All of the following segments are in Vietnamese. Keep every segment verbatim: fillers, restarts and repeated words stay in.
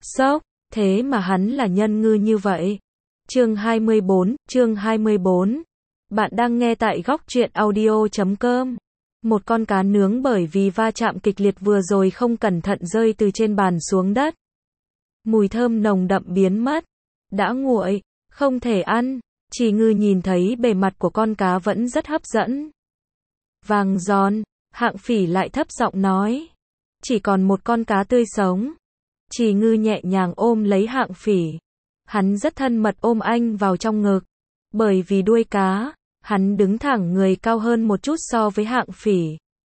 Sốc, thế mà hắn là nhân ngư như vậy. Chương hai mươi bốn, chương hai mươi bốn. Bạn đang nghe tại góc truyện audio chấm com. Một con cá nướng bởi vì va chạm kịch liệt vừa rồi không cẩn thận rơi từ trên bàn xuống đất. Mùi thơm nồng đậm biến mất. Đã nguội, không thể ăn. Chỉ ngư nhìn thấy bề mặt của con cá vẫn rất hấp dẫn. Vàng giòn, Hạng Phỉ lại thấp giọng nói. Chỉ còn một con cá tươi sống. Chỉ ngư nhẹ nhàng ôm lấy Hạng Phỉ. Hắn rất thân mật ôm anh vào trong ngực. Bởi vì đuôi cá, hắn đứng thẳng người cao hơn một chút so với Hạng Phỉ.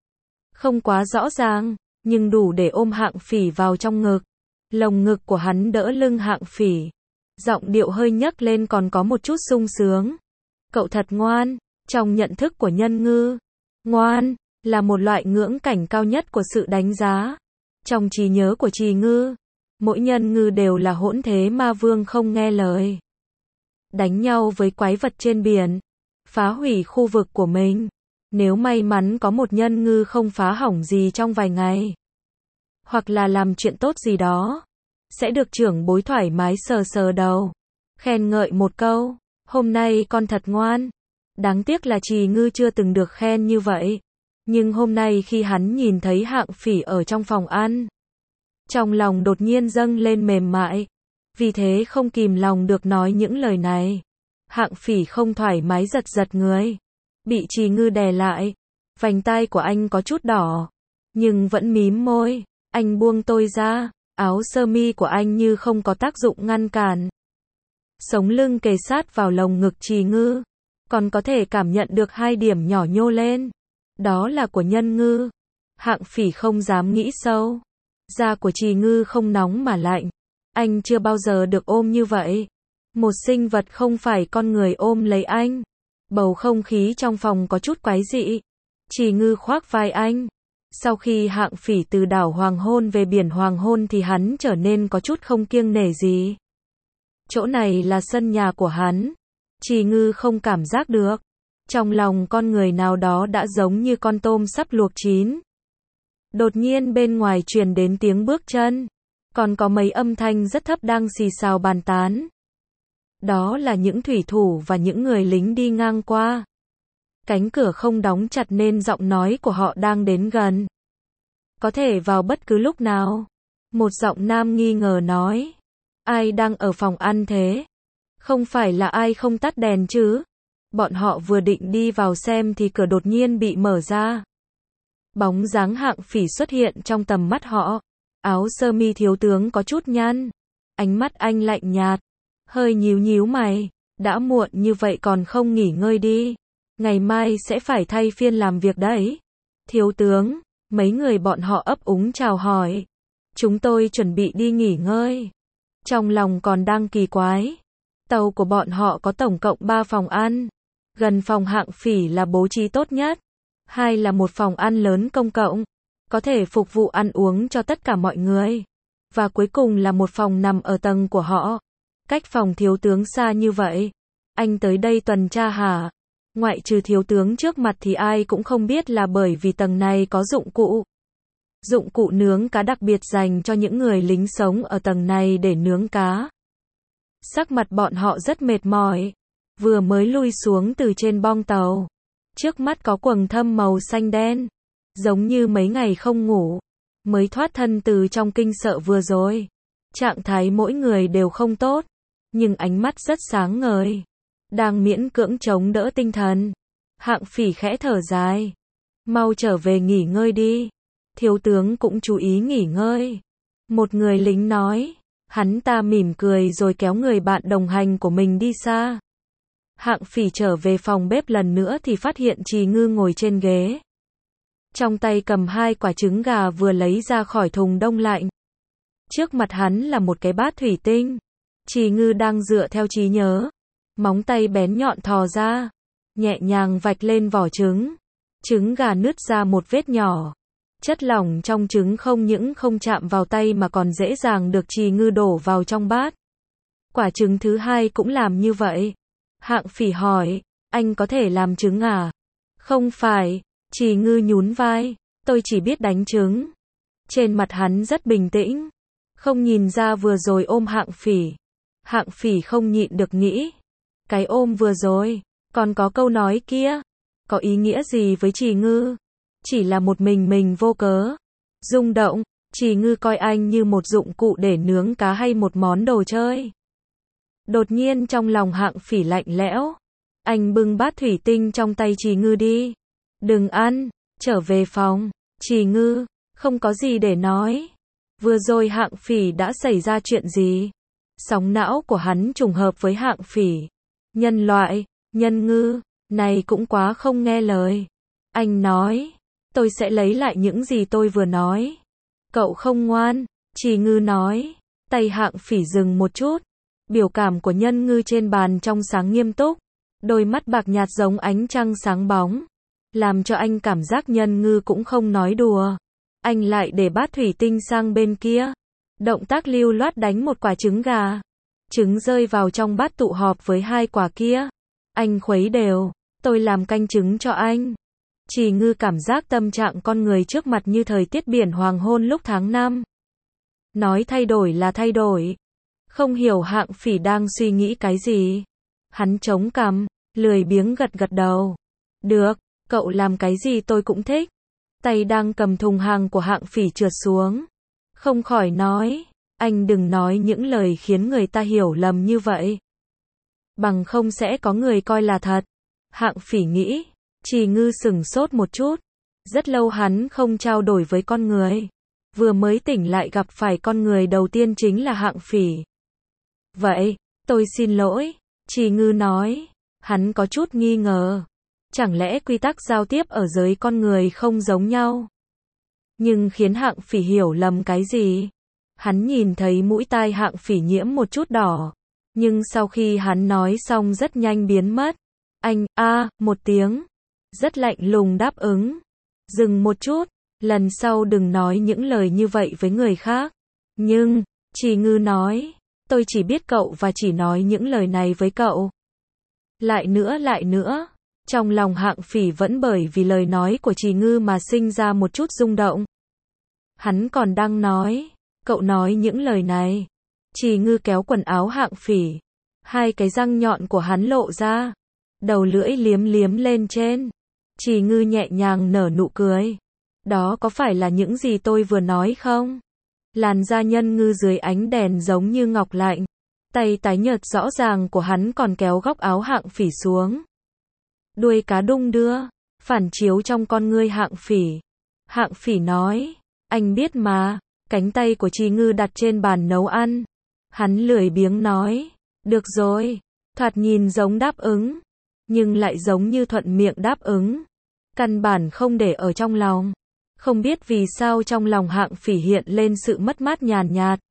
Không quá rõ ràng, nhưng đủ để ôm Hạng Phỉ vào trong ngực. Lồng ngực của hắn đỡ lưng Hạng Phỉ. Giọng điệu hơi nhấc lên còn có một chút sung sướng. Cậu thật ngoan, trong nhận thức của nhân ngư. Ngoan, là một loại ngưỡng cảnh cao nhất của sự đánh giá. Trong trí nhớ của Trì Ngư, mỗi nhân ngư đều là hỗn thế ma vương không nghe lời. Đánh nhau với quái vật trên biển, phá hủy khu vực của mình. Nếu may mắn có một nhân ngư không phá hỏng gì trong vài ngày, hoặc là làm chuyện tốt gì đó, sẽ được trưởng bối thoải mái sờ sờ đầu, khen ngợi một câu, hôm nay con thật ngoan. Đáng tiếc là Trì Ngư chưa từng được khen như vậy. Nhưng hôm nay khi hắn nhìn thấy Hạng Phỉ ở trong phòng ăn, trong lòng đột nhiên dâng lên mềm mại. Vì thế không kìm lòng được nói những lời này. Hạng Phỉ không thoải mái giật giật người. Bị Trì Ngư đè lại. Vành tai của anh có chút đỏ. Nhưng vẫn mím môi. Anh buông tôi ra. Áo sơ mi của anh như không có tác dụng ngăn cản. Sống lưng kề sát vào lồng ngực Trì Ngư. Còn có thể cảm nhận được hai điểm nhỏ nhô lên. Đó là của nhân ngư. Hạng Phỉ không dám nghĩ sâu. Da của Trì Ngư không nóng mà lạnh. Anh chưa bao giờ được ôm như vậy. Một sinh vật không phải con người ôm lấy anh. Bầu không khí trong phòng có chút quái dị. Trì Ngư khoác vai anh. Sau khi Hạng Phỉ từ đảo Hoàng Hôn về biển Hoàng Hôn thì hắn trở nên có chút không kiêng nể gì. Chỗ này là sân nhà của hắn. Trì Ngư không cảm giác được. Trong lòng con người nào đó đã giống như con tôm sắp luộc chín. Đột nhiên bên ngoài truyền đến tiếng bước chân. Còn có mấy âm thanh rất thấp đang xì xào bàn tán. Đó là những thủy thủ và những người lính đi ngang qua. Cánh cửa không đóng chặt nên giọng nói của họ đang đến gần. Có thể vào bất cứ lúc nào. Một giọng nam nghi ngờ nói. Ai đang ở phòng ăn thế? Không phải là ai không tắt đèn chứ? Bọn họ vừa định đi vào xem thì cửa đột nhiên bị mở ra. Bóng dáng Hạng Phỉ xuất hiện trong tầm mắt họ. Áo sơ mi thiếu tướng có chút nhăn. Ánh mắt anh lạnh nhạt. Hơi nhíu nhíu mày. Đã muộn như vậy còn không nghỉ ngơi đi. Ngày mai sẽ phải thay phiên làm việc đấy. Thiếu tướng, mấy người bọn họ ấp úng chào hỏi. Chúng tôi chuẩn bị đi nghỉ ngơi. Trong lòng còn đang kỳ quái. Tàu của bọn họ có tổng cộng ba phòng ăn. Gần phòng Hạng Phỉ là bố trí tốt nhất. Hai là một phòng ăn lớn công cộng. Có thể phục vụ ăn uống cho tất cả mọi người. Và cuối cùng là một phòng nằm ở tầng của họ. Cách phòng thiếu tướng xa như vậy. Anh tới đây tuần tra hả? Ngoại trừ thiếu tướng trước mặt thì ai cũng không biết là bởi vì tầng này có dụng cụ. Dụng cụ nướng cá đặc biệt dành cho những người lính sống ở tầng này để nướng cá. Sắc mặt bọn họ rất mệt mỏi. Vừa mới lui xuống từ trên bong tàu. Trước mắt có quầng thâm màu xanh đen. Giống như mấy ngày không ngủ. Mới thoát thân từ trong kinh sợ vừa rồi. Trạng thái mỗi người đều không tốt. Nhưng ánh mắt rất sáng ngời. Đang miễn cưỡng chống đỡ tinh thần. Hạng Phỉ khẽ thở dài. Mau trở về nghỉ ngơi đi. Thiếu tướng cũng chú ý nghỉ ngơi. Một người lính nói. Hắn ta mỉm cười rồi kéo người bạn đồng hành của mình đi xa. Hạng Phỉ trở về phòng bếp lần nữa thì phát hiện Trì Ngư ngồi trên ghế. Trong tay cầm hai quả trứng gà vừa lấy ra khỏi thùng đông lạnh. Trước mặt hắn là một cái bát thủy tinh. Trì Ngư đang dựa theo trí nhớ. Móng tay bén nhọn thò ra. Nhẹ nhàng vạch lên vỏ trứng. Trứng gà nứt ra một vết nhỏ. Chất lỏng trong trứng không những không chạm vào tay mà còn dễ dàng được Trì Ngư đổ vào trong bát. Quả trứng thứ hai cũng làm như vậy. Hạng Phỉ hỏi, anh có thể làm trứng à? Không phải, Trì Ngư nhún vai, tôi chỉ biết đánh trứng. Trên mặt hắn rất bình tĩnh. Không nhìn ra vừa rồi ôm Hạng Phỉ. Hạng Phỉ không nhịn được nghĩ. Cái ôm vừa rồi, còn có câu nói kia, có ý nghĩa gì với Trì Ngư? Chỉ là một mình mình vô cớ. Rung động, Trì Ngư coi anh như một dụng cụ để nướng cá hay một món đồ chơi. Đột nhiên trong lòng Hạng Phỉ lạnh lẽo. Anh bưng bát thủy tinh trong tay Trì Ngư đi. Đừng ăn, trở về phòng. Trì Ngư, không có gì để nói. Vừa rồi Hạng Phỉ đã xảy ra chuyện gì? Sóng não của hắn trùng hợp với Hạng Phỉ. Nhân loại, Nhân Ngư, này cũng quá không nghe lời. Anh nói, tôi sẽ lấy lại những gì tôi vừa nói. Cậu không ngoan, Trì Ngư nói. Tay Hạng Phỉ dừng một chút. Biểu cảm của Nhân Ngư trên bàn trong sáng nghiêm túc. Đôi mắt bạc nhạt giống ánh trăng sáng bóng. Làm cho anh cảm giác Nhân Ngư cũng không nói đùa. Anh lại để bát thủy tinh sang bên kia. Động tác lưu loát đánh một quả trứng gà. Trứng rơi vào trong bát tụ họp với hai quả kia. Anh khuấy đều. Tôi làm canh trứng cho anh. Trì Ngư cảm giác tâm trạng con người trước mặt như thời tiết biển hoàng hôn lúc tháng năm. Nói thay đổi là thay đổi. Không hiểu Hạng Phỉ đang suy nghĩ cái gì. Hắn chống cằm, lười biếng gật gật đầu. Được, cậu làm cái gì tôi cũng thích. Tay đang cầm thùng hàng của Hạng Phỉ trượt xuống. Không khỏi nói, anh đừng nói những lời khiến người ta hiểu lầm như vậy. Bằng không sẽ có người coi là thật. Hạng Phỉ nghĩ. Trì Ngư sửng sốt một chút. Rất lâu hắn không trao đổi với con người. Vừa mới tỉnh lại gặp phải con người đầu tiên chính là Hạng Phỉ. Vậy, tôi xin lỗi, Trì Ngư nói. Hắn có chút nghi ngờ. Chẳng lẽ quy tắc giao tiếp ở giới con người không giống nhau? Nhưng khiến Hạng Phỉ hiểu lầm cái gì? Hắn nhìn thấy mũi tai Hạng Phỉ nhiễm một chút đỏ. Nhưng sau khi hắn nói xong rất nhanh biến mất. Anh, a, à, một tiếng. Rất lạnh lùng đáp ứng. Dừng một chút. Lần sau đừng nói những lời như vậy với người khác. Nhưng, Trì Ngư nói. Tôi chỉ biết cậu và chỉ nói những lời này với cậu. Lại nữa lại nữa. Trong lòng Hạng Phỉ vẫn bởi vì lời nói của Trì Ngư mà sinh ra một chút rung động. Hắn còn đang nói. Cậu nói những lời này. Trì Ngư kéo quần áo Hạng Phỉ. Hai cái răng nhọn của hắn lộ ra. Đầu lưỡi liếm liếm lên trên. Trì Ngư nhẹ nhàng nở nụ cười. Đó có phải là những gì tôi vừa nói không? Làn da Nhân Ngư dưới ánh đèn giống như ngọc lạnh. Tay tái nhợt rõ ràng của hắn còn kéo góc áo Hạng Phỉ xuống. Đuôi cá đung đưa, phản chiếu trong con ngươi Hạng Phỉ. Hạng Phỉ nói, anh biết mà. Cánh tay của Trì Ngư đặt trên bàn nấu ăn. Hắn lười biếng nói, được rồi. Thoạt nhìn giống đáp ứng, nhưng lại giống như thuận miệng đáp ứng. Căn bản không để ở trong lòng. Không biết vì sao trong lòng Hạng Phỉ hiện lên sự mất mát nhàn nhạt.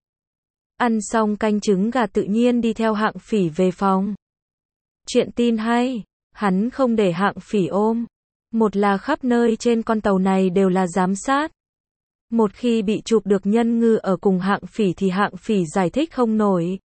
Ăn xong canh trứng gà tự nhiên đi theo Hạng Phỉ về phòng. Chuyện tin hay, hắn không để Hạng Phỉ ôm. Một là khắp nơi trên con tàu này đều là giám sát. Một khi bị chụp được Nhân Ngư ở cùng Hạng Phỉ thì Hạng Phỉ giải thích không nổi.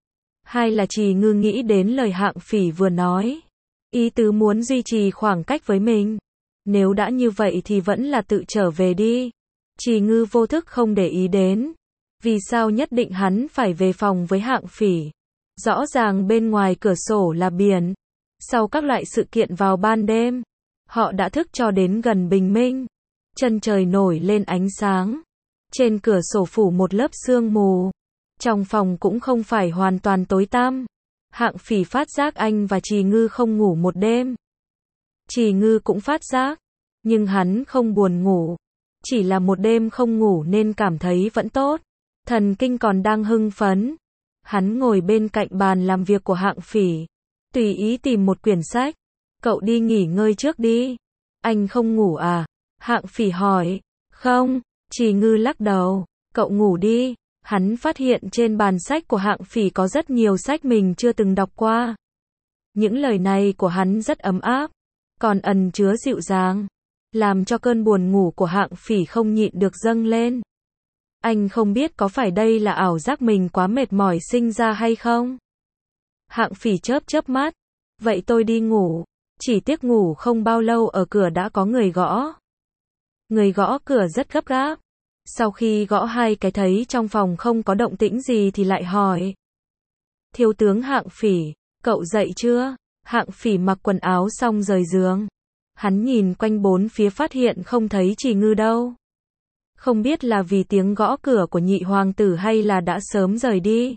Hai là Trì Ngư nghĩ đến lời Hạng Phỉ vừa nói. Ý tứ muốn duy trì khoảng cách với mình. Nếu đã như vậy thì vẫn là tự trở về đi. Trì Ngư vô thức không để ý đến. Vì sao nhất định hắn phải về phòng với Hạng Phỉ? Rõ ràng bên ngoài cửa sổ là biển. Sau các loại sự kiện vào ban đêm, họ đã thức cho đến gần bình minh. Chân trời nổi lên ánh sáng. Trên cửa sổ phủ một lớp sương mù. Trong phòng cũng không phải hoàn toàn tối tăm. Hạng Phỉ phát giác anh và Trì Ngư không ngủ một đêm. Trì Ngư cũng phát giác. Nhưng hắn không buồn ngủ. Chỉ là một đêm không ngủ nên cảm thấy vẫn tốt. Thần kinh còn đang hưng phấn. Hắn ngồi bên cạnh bàn làm việc của Hạng Phỉ. Tùy ý tìm một quyển sách. Cậu đi nghỉ ngơi trước đi. Anh không ngủ à? Hạng Phỉ hỏi. Không, Trì Ngư lắc đầu. Cậu ngủ đi. Hắn phát hiện trên bàn sách của Hạng Phỉ có rất nhiều sách mình chưa từng đọc qua. Những lời này của hắn rất ấm áp, còn ẩn chứa dịu dàng, làm cho cơn buồn ngủ của Hạng Phỉ không nhịn được dâng lên. Anh không biết có phải đây là ảo giác mình quá mệt mỏi sinh ra hay không? Hạng Phỉ chớp chớp mắt. Vậy tôi đi ngủ. Chỉ tiếc ngủ không bao lâu ở cửa đã có người gõ. Người gõ cửa rất gấp gáp. Sau khi gõ hai cái thấy trong phòng không có động tĩnh gì thì lại hỏi. Thiếu tướng Hạng Phỉ, cậu dậy chưa? Hạng Phỉ mặc quần áo xong rời giường. Hắn nhìn quanh bốn phía phát hiện không thấy Trì Ngư đâu. Không biết là vì tiếng gõ cửa của nhị hoàng tử hay là đã sớm rời đi.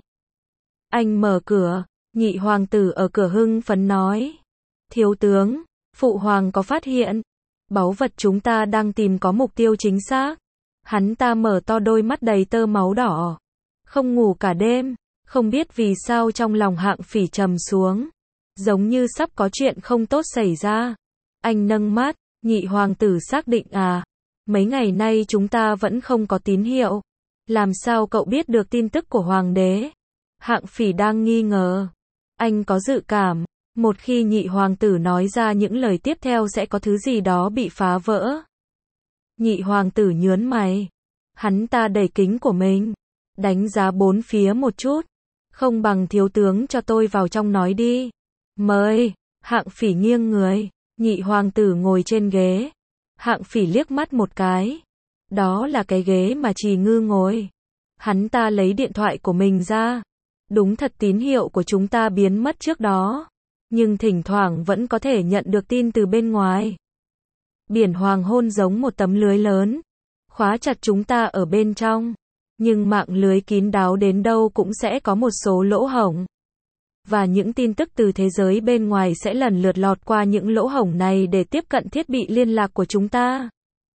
Anh mở cửa, nhị hoàng tử ở cửa hưng phấn nói. Thiếu tướng, phụ hoàng có phát hiện. Báu vật chúng ta đang tìm có mục tiêu chính xác. Hắn ta mở to đôi mắt đầy tơ máu đỏ. Không ngủ cả đêm, không biết vì sao trong lòng Hạng Phỉ trầm xuống. Giống như sắp có chuyện không tốt xảy ra. Anh nâng mắt, nhị hoàng tử xác định à. Mấy ngày nay chúng ta vẫn không có tín hiệu. Làm sao cậu biết được tin tức của hoàng đế? Hạng Phỉ đang nghi ngờ. Anh có dự cảm, một khi nhị hoàng tử nói ra những lời tiếp theo sẽ có thứ gì đó bị phá vỡ. Nhị hoàng tử nhướng mày. Hắn ta đẩy kính của mình, đánh giá bốn phía một chút. Không bằng thiếu tướng cho tôi vào trong nói đi. Mời. Hạng Phỉ nghiêng người. Nhị hoàng tử ngồi trên ghế. Hạng Phỉ liếc mắt một cái. Đó là cái ghế mà Trì Ngư ngồi. Hắn ta lấy điện thoại của mình ra. Đúng thật tín hiệu của chúng ta biến mất trước đó. Nhưng thỉnh thoảng vẫn có thể nhận được tin từ bên ngoài. Biển hoàng hôn giống một tấm lưới lớn. Khóa chặt chúng ta ở bên trong. Nhưng mạng lưới kín đáo đến đâu cũng sẽ có một số lỗ hổng. Và những tin tức từ thế giới bên ngoài sẽ lần lượt lọt qua những lỗ hổng này để tiếp cận thiết bị liên lạc của chúng ta.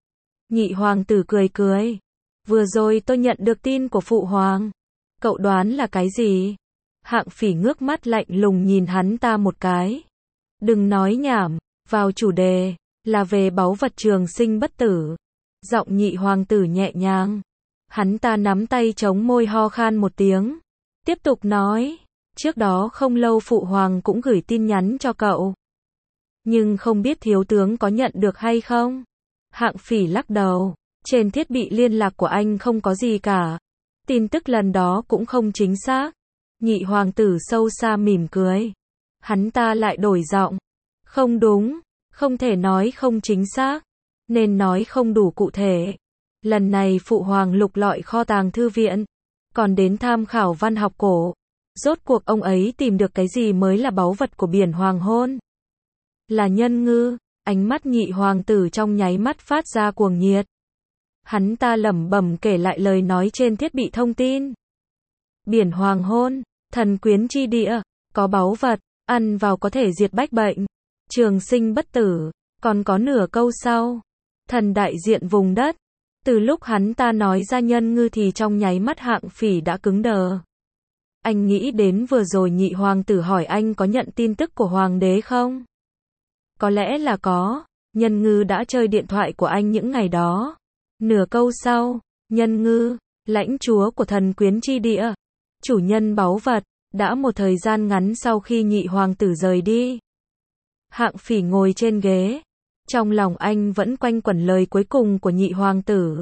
Nhị hoàng tử cười cười. Vừa rồi tôi nhận được tin của phụ hoàng. Cậu đoán là cái gì? Hạng Phỉ ngước mắt lạnh lùng nhìn hắn ta một cái. Đừng nói nhảm, vào chủ đề, là về báu vật trường sinh bất tử. Giọng nhị hoàng tử nhẹ nhàng. Hắn ta nắm tay chống môi ho khan một tiếng. Tiếp tục nói. Trước đó không lâu phụ hoàng cũng gửi tin nhắn cho cậu. Nhưng không biết thiếu tướng có nhận được hay không? Hạng Phỉ lắc đầu. Trên thiết bị liên lạc của anh không có gì cả. Tin tức lần đó cũng không chính xác. Nhị hoàng tử sâu xa mỉm cười. Hắn ta lại đổi giọng. Không đúng, không thể nói không chính xác. Nên nói không đủ cụ thể. Lần này phụ hoàng lục lọi kho tàng thư viện. Còn đến tham khảo văn học cổ. Rốt cuộc ông ấy tìm được cái gì mới là báu vật của biển hoàng hôn? Là nhân ngư. Ánh mắt nhị hoàng tử trong nháy mắt phát ra cuồng nhiệt. Hắn ta lẩm bẩm kể lại lời nói trên thiết bị thông tin. Biển hoàng hôn, thần quyến chi địa, có báu vật, ăn vào có thể diệt bách bệnh, trường sinh bất tử, còn có nửa câu sau. Thần đại diện vùng đất. Từ lúc hắn ta nói ra nhân ngư thì trong nháy mắt Hạng Phỉ đã cứng đờ. Anh nghĩ đến vừa rồi nhị hoàng tử hỏi anh có nhận tin tức của hoàng đế không? Có lẽ là có, nhân ngư đã chơi điện thoại của anh những ngày đó. Nửa câu sau, nhân ngư, lãnh chúa của thần quyến chi địa, chủ nhân báu vật, đã một thời gian ngắn sau khi nhị hoàng tử rời đi. Hạng Phỉ ngồi trên ghế, trong lòng anh vẫn quanh quẩn lời cuối cùng của nhị hoàng tử.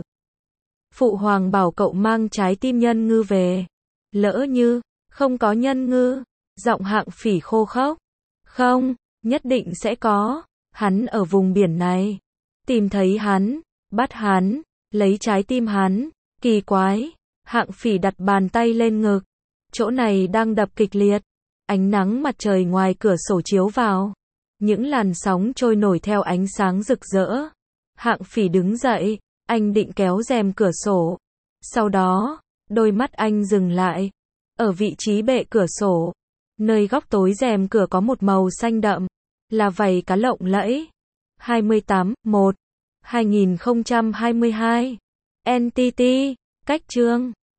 Phụ hoàng bảo cậu mang trái tim nhân ngư về. Lỡ như, không có nhân ngư, giọng Hạng Phỉ khô khốc. Không, nhất định sẽ có, hắn ở vùng biển này. Tìm thấy hắn, bắt hắn, lấy trái tim hắn, kỳ quái. Hạng Phỉ đặt bàn tay lên ngực. Chỗ này đang đập kịch liệt. Ánh nắng mặt trời ngoài cửa sổ chiếu vào. Những làn sóng trôi nổi theo ánh sáng rực rỡ. Hạng Phỉ đứng dậy, anh định kéo rèm cửa sổ. Sau đó, đôi mắt anh dừng lại. Ở vị trí bệ cửa sổ, nơi góc tối rèm cửa có một màu xanh đậm, là vảy cá lộng lẫy. hai mươi tám một hai nghìn không trăm hai mươi hai en tê tê, cách chương